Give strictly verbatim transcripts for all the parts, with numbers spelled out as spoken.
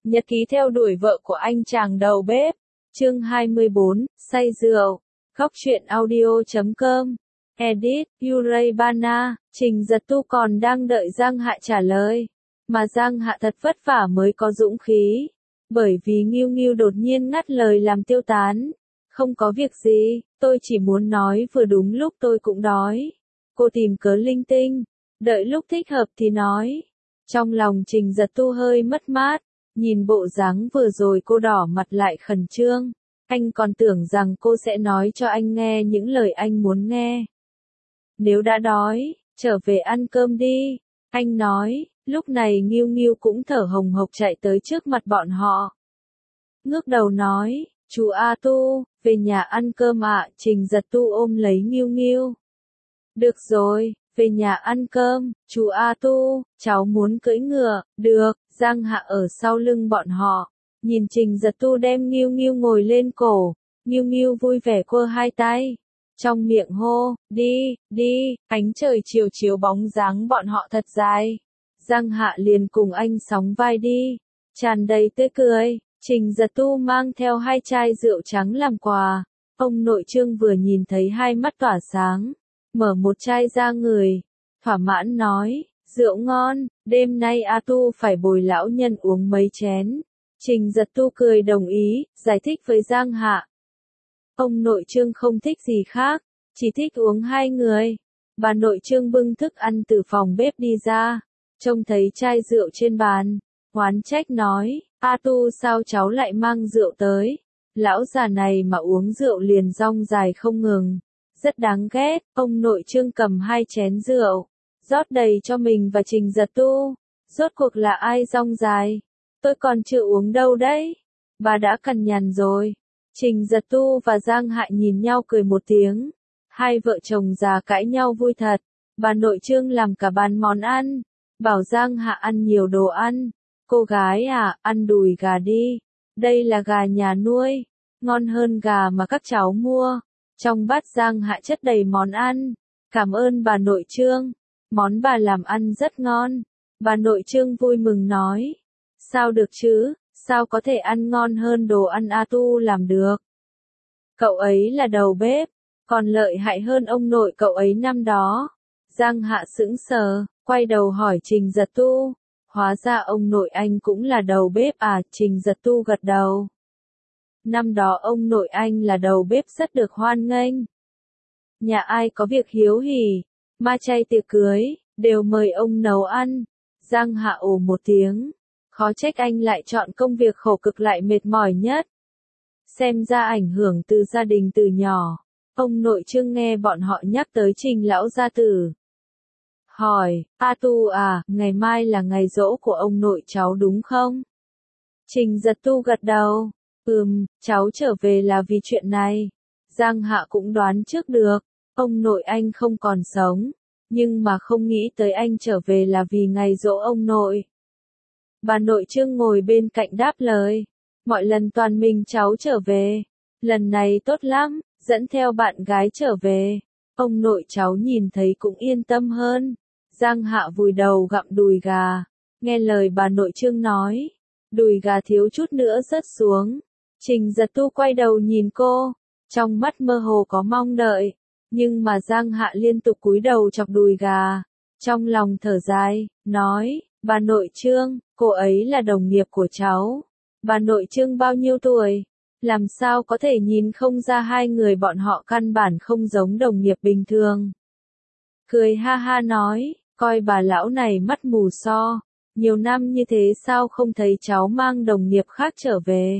Nhật ký theo đuổi vợ của anh chàng đầu bếp. Chương hai mươi bốn, say rượu. Góc truyện audio chấm com. Edit, Uray Bana. Trình Giật Tu còn đang đợi Giang Hạ trả lời. Mà Giang Hạ thật vất vả mới có dũng khí. Bởi vì Nghiêu Nghiêu đột nhiên ngắt lời làm tiêu tán. Không có việc gì, tôi chỉ muốn nói vừa đúng lúc tôi cũng đói. Cô tìm cớ linh tinh. Đợi lúc thích hợp thì nói. Trong lòng Trình Giật Tu hơi mất mát. Nhìn bộ dáng vừa rồi cô đỏ mặt lại khẩn trương. Anh còn tưởng rằng cô sẽ nói cho anh nghe những lời anh muốn nghe. Nếu đã đói, trở về ăn cơm đi. Anh nói, lúc này Nghiêu Nghiêu cũng thở hồng hộc chạy tới trước mặt bọn họ. Ngước đầu nói, chú A Tu, về nhà ăn cơm ạ. Trình Giật Tu ôm lấy Nghiêu Nghiêu. Được rồi, về nhà ăn cơm, chú A Tu, cháu muốn cưỡi ngựa. Được. Giang Hạ ở sau lưng bọn họ, nhìn Trình Giật Tu đem Nghiêu Nghiêu ngồi lên cổ, Nghiêu Nghiêu vui vẻ quơ hai tay, trong miệng hô, đi, đi, ánh trời chiều chiếu bóng dáng bọn họ thật dài. Giang Hạ liền cùng anh sóng vai đi, tràn đầy tươi cười. Trình Giật Tu mang theo hai chai rượu trắng làm quà, ông nội Trương vừa nhìn thấy hai mắt tỏa sáng, mở một chai ra người, thỏa mãn nói. Rượu ngon, đêm nay A Tu phải bồi lão nhân uống mấy chén. Trình Giật Tu cười đồng ý, giải thích với Giang Hạ. Ông nội Trương không thích gì khác, chỉ thích uống hai người. Bà nội Trương bưng thức ăn từ phòng bếp đi ra, trông thấy chai rượu trên bàn, oán trách nói, A Tu sao cháu lại mang rượu tới? Lão già này mà uống rượu liền rong dài không ngừng, rất đáng ghét. Ông nội Trương cầm hai chén rượu, rót đầy cho mình và Trình Giật Tu. Rốt cuộc là ai rong dài? Tôi còn chưa uống đâu đấy. Bà đã cằn nhằn rồi. Trình Giật Tu và Giang Hạ nhìn nhau cười một tiếng. Hai vợ chồng già cãi nhau vui thật. Bà nội Trương làm cả bàn món ăn. Bảo Giang Hạ ăn nhiều đồ ăn. Cô gái à, ăn đùi gà đi. Đây là gà nhà nuôi. Ngon hơn gà mà các cháu mua. Trong bát Giang Hạ chất đầy món ăn. Cảm ơn bà nội Trương. Món bà làm ăn rất ngon. Bà nội Trương vui mừng nói. Sao được chứ, sao có thể ăn ngon hơn đồ ăn A Tu làm được. Cậu ấy là đầu bếp, còn lợi hại hơn ông nội cậu ấy năm đó. Giang Hạ sững sờ, quay đầu hỏi Trình Giật Tu. Hóa ra ông nội anh cũng là đầu bếp à? Trình Giật Tu gật đầu. Năm đó ông nội anh là đầu bếp rất được hoan nghênh. Nhà ai có việc hiếu hỉ, ma chay tiệc cưới, đều mời ông nấu ăn. Giang Hạ ồ một tiếng. Khó trách anh lại chọn công việc khổ cực lại mệt mỏi nhất. Xem ra ảnh hưởng từ gia đình từ nhỏ. Ông nội Trương nghe bọn họ nhắc tới Trình lão gia tử. Hỏi, A Tu à, ngày mai là ngày giỗ của ông nội cháu đúng không? Trình Giật Tu gật đầu. Ừm, cháu trở về là vì chuyện này. Giang Hạ cũng đoán trước được. Ông nội anh không còn sống, nhưng mà không nghĩ tới anh trở về là vì ngày giỗ ông nội. Bà nội Trương ngồi bên cạnh đáp lời. Mọi lần toàn mình cháu trở về. Lần này tốt lắm, dẫn theo bạn gái trở về. Ông nội cháu nhìn thấy cũng yên tâm hơn. Giang Hạ vùi đầu gặm đùi gà. Nghe lời bà nội Trương nói. Đùi gà thiếu chút nữa rớt xuống. Trình Giật Tu quay đầu nhìn cô. Trong mắt mơ hồ có mong đợi. Nhưng mà Giang Hạ liên tục cúi đầu chọc đùi gà. Trong lòng thở dài, nói, bà nội Trương, cô ấy là đồng nghiệp của cháu. Bà nội Trương bao nhiêu tuổi? Làm sao có thể nhìn không ra hai người bọn họ căn bản không giống đồng nghiệp bình thường. Cười ha ha nói, coi bà lão này mắt mù so. Nhiều năm như thế sao không thấy cháu mang đồng nghiệp khác trở về.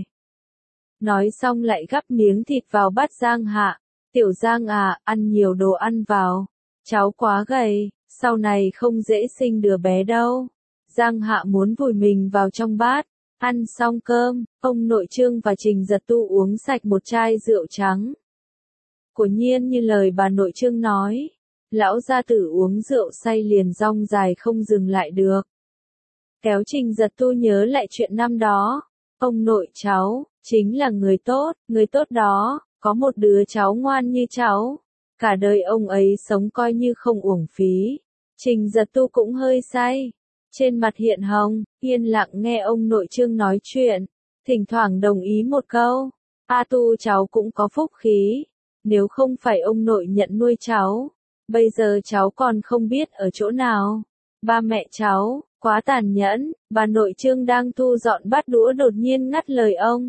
Nói xong lại gắp miếng thịt vào bát Giang Hạ. Tiểu Giang à, ăn nhiều đồ ăn vào. Cháu quá gầy, sau này không dễ sinh đứa bé đâu. Giang Hạ muốn vùi mình vào trong bát. Ăn xong cơm, ông nội Trương và Trình Giật Tu uống sạch một chai rượu trắng. Quả nhiên như lời bà nội Trương nói. Lão gia tử uống rượu say liền rong dài không dừng lại được. Kéo Trình Giật Tu nhớ lại chuyện năm đó. Ông nội cháu, chính là người tốt, người tốt đó. Có một đứa cháu ngoan như cháu. Cả đời ông ấy sống coi như không uổng phí. Trình Giật Tu cũng hơi say. trên mặt hiện hồng, yên lặng nghe ông nội Trương nói chuyện, thỉnh thoảng đồng ý một câu. A Tu cháu cũng có phúc khí, nếu không phải ông nội nhận nuôi cháu, bây giờ cháu còn không biết ở chỗ nào. Ba mẹ cháu, quá tàn nhẫn, bà nội Trương đang thu dọn bát đũa đột nhiên ngắt lời ông.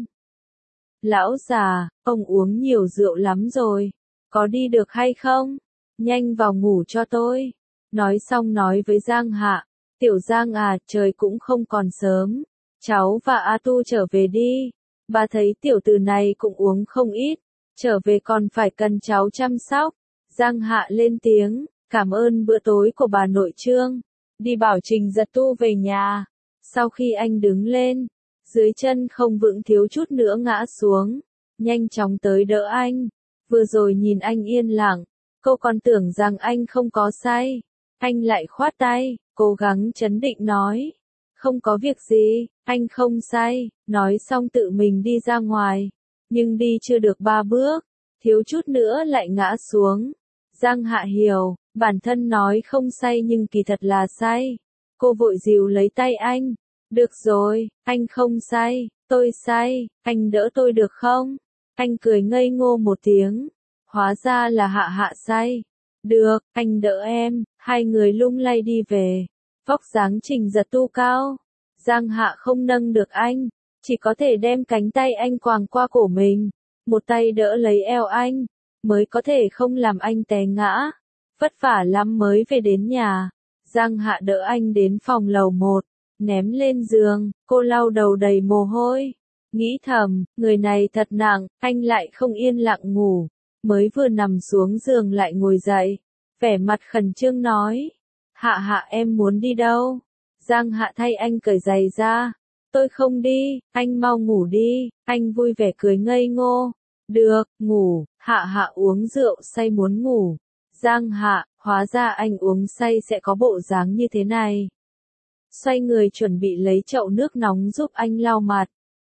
Lão già, ông uống nhiều rượu lắm rồi, có đi được hay không? Nhanh vào ngủ cho tôi. Nói xong nói với Giang Hạ, Tiểu Giang à, trời cũng không còn sớm, cháu và A Tu trở về đi. Bà thấy tiểu tử này cũng uống không ít, trở về còn phải cần cháu chăm sóc. Giang Hạ lên tiếng, cảm ơn bữa tối của bà nội Trương, đi bảo Trình Giật Tu về nhà. Sau khi anh đứng lên, dưới chân không vững thiếu chút nữa ngã xuống, nhanh chóng tới đỡ anh. Vừa rồi nhìn anh yên lặng, cô còn tưởng rằng anh không có say. Anh lại khoát tay, cố gắng trấn định nói, không có việc gì, anh không say. Nói xong tự mình đi ra ngoài, nhưng đi chưa được ba bước, thiếu chút nữa lại ngã xuống. Giang Hạ hiểu, bản thân nói không say nhưng kỳ thật là say. Cô vội dìu lấy tay anh, được rồi, anh không say, tôi say, anh đỡ tôi được không? Anh cười ngây ngô một tiếng, hóa ra là Hạ Hạ say. Được, anh đỡ em. Hai người lung lay đi về. Vóc dáng Trình Giật Tu cao, Giang Hạ không nâng được anh, chỉ có thể đem cánh tay anh quàng qua cổ mình, một tay đỡ lấy eo anh, mới có thể không làm anh té ngã. Vất vả lắm mới về đến nhà. Giang Hạ đỡ anh đến phòng lầu một, ném lên giường, cô lau đầu đầy mồ hôi, nghĩ thầm, người này thật nặng. Anh lại không yên lặng ngủ, mới vừa nằm xuống giường lại ngồi dậy, vẻ mặt khẩn trương nói, Hạ Hạ em muốn đi đâu? Giang Hạ thay anh cởi giày ra, tôi không đi, anh mau ngủ đi. Anh vui vẻ cười ngây ngô, được, ngủ. Hạ Hạ uống rượu say muốn ngủ. Giang Hạ, hóa ra anh uống say sẽ có bộ dáng như thế này. Xoay người chuẩn bị lấy chậu nước nóng giúp anh lau mặt,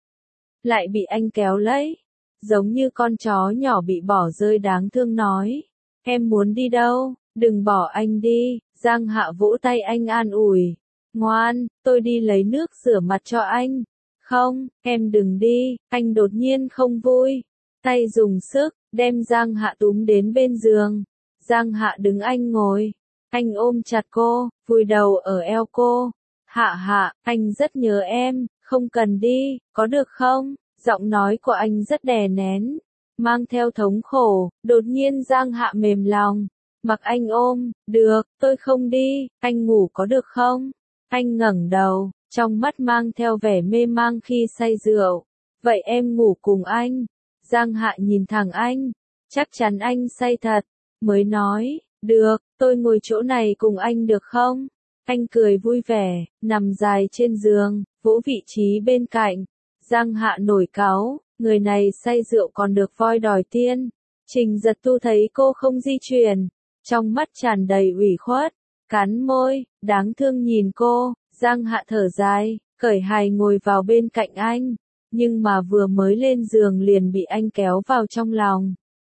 lại bị anh kéo lấy, giống như con chó nhỏ bị bỏ rơi đáng thương nói, em muốn đi đâu? Đừng bỏ anh đi. Giang Hạ vỗ tay anh an ủi, ngoan, tôi đi lấy nước rửa mặt cho anh. Không, em đừng đi. Anh đột nhiên không vui, tay dùng sức, đem Giang Hạ túm đến bên giường. Giang Hạ đứng anh ngồi, anh ôm chặt cô, vùi đầu ở eo cô. Hạ Hạ, anh rất nhớ em, không cần đi, có được không? Giọng nói của anh rất đè nén, mang theo thống khổ. Đột nhiên Giang Hạ mềm lòng, mặc anh ôm, được, tôi không đi, anh ngủ có được không? Anh ngẩng đầu, trong mắt mang theo vẻ mê mang khi say rượu. Vậy em ngủ cùng anh. Giang Hạ nhìn thẳng anh, chắc chắn anh say thật, mới nói, được, tôi ngồi chỗ này cùng anh được không? Anh cười vui vẻ, nằm dài trên giường, vỗ vị trí bên cạnh. Giang Hạ nổi cáu, người này say rượu còn được voi đòi tiên. Trình Giật Tu thấy cô không di chuyển, trong mắt tràn đầy ủy khuất, cắn môi, đáng thương nhìn cô. Giang Hạ thở dài, khởi hài ngồi vào bên cạnh anh, nhưng mà vừa mới lên giường liền bị anh kéo vào trong lòng.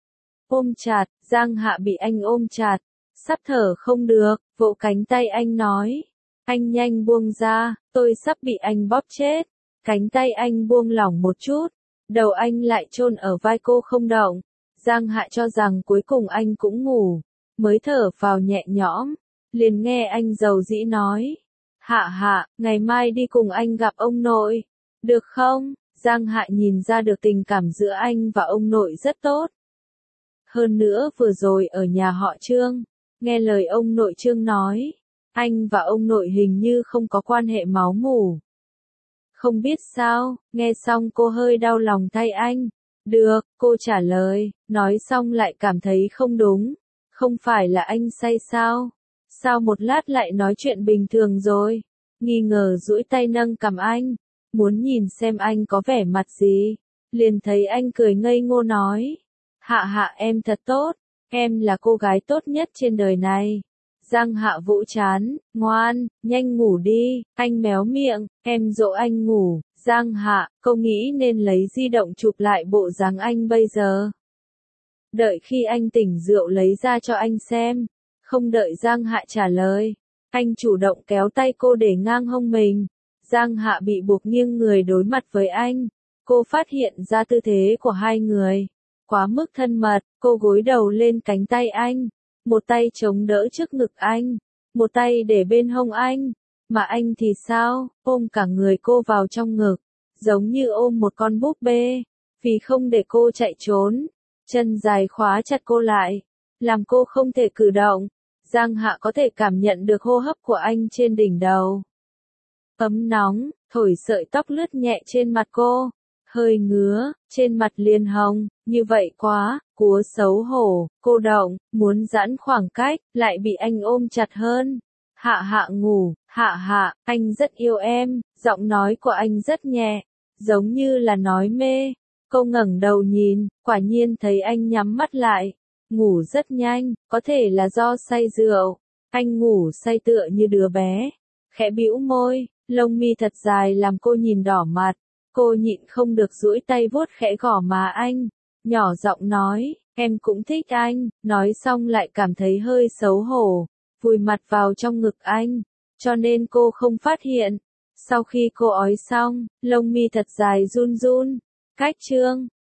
Ôm chặt, Giang Hạ bị anh ôm chặt, sắp thở không được, vỗ cánh tay anh nói, anh nhanh buông ra, tôi sắp bị anh bóp chết. Cánh tay anh buông lỏng một chút, đầu anh lại chôn ở vai cô không động. Giang Hạ cho rằng cuối cùng anh cũng ngủ, mới thở vào nhẹ nhõm, liền nghe anh dầu dĩ nói, Hạ Hạ, ngày mai đi cùng anh gặp ông nội, được không? Giang Hạ nhìn ra được tình cảm giữa anh và ông nội rất tốt. Hơn nữa vừa rồi ở nhà họ Trương, nghe lời ông nội Trương nói, anh và ông nội hình như không có quan hệ máu mủ. Không biết sao, nghe xong cô hơi đau lòng thay anh. Được, cô trả lời, nói xong lại cảm thấy không đúng. Không phải là anh say sao? Sao một lát lại nói chuyện bình thường rồi? Nghi ngờ duỗi tay nâng cằm anh, muốn nhìn xem anh có vẻ mặt gì. Liền thấy anh cười ngây ngô nói, Hạ Hạ em thật tốt, em là cô gái tốt nhất trên đời này. Giang Hạ vỗ chán, ngoan, nhanh ngủ đi. Anh méo miệng, em dỗ anh ngủ. Giang Hạ, cô nghĩ nên lấy di động chụp lại bộ dáng anh bây giờ. Đợi khi anh tỉnh rượu lấy ra cho anh xem. Không đợi Giang Hạ trả lời, Anh chủ động kéo tay cô để ngang hông mình. Giang Hạ bị buộc nghiêng người đối mặt với anh. Cô phát hiện ra tư thế của hai người quá mức thân mật, cô gối đầu lên cánh tay anh, một tay chống đỡ trước ngực anh, một tay để bên hông anh, mà anh thì sao, ôm cả người cô vào trong ngực, giống như ôm một con búp bê, vì không để cô chạy trốn, chân dài khóa chặt cô lại, làm cô không thể cử động. Giang Hạ có thể cảm nhận được hô hấp của anh trên đỉnh đầu. Ấm nóng, thổi sợi tóc lướt nhẹ trên mặt cô, hơi ngứa, trên mặt liền hồng, như vậy quá, cúa xấu hổ, cô động, muốn giãn khoảng cách, lại bị anh ôm chặt hơn. Hạ Hạ ngủ, Hạ Hạ, anh rất yêu em, giọng nói của anh rất nhẹ, giống như là nói mê. Cô ngẩng đầu nhìn, quả nhiên thấy anh nhắm mắt lại, ngủ rất nhanh, có thể là do say rượu. Anh ngủ say tựa như đứa bé, khẽ bĩu môi, lông mi thật dài làm cô nhìn đỏ mặt. Cô nhịn không được duỗi tay vuốt khẽ gò má anh, nhỏ giọng nói, em cũng thích anh, nói xong lại cảm thấy hơi xấu hổ, vùi mặt vào trong ngực anh, cho nên cô không phát hiện. Sau khi cô ói xong, lông mi thật dài run run, cách chương.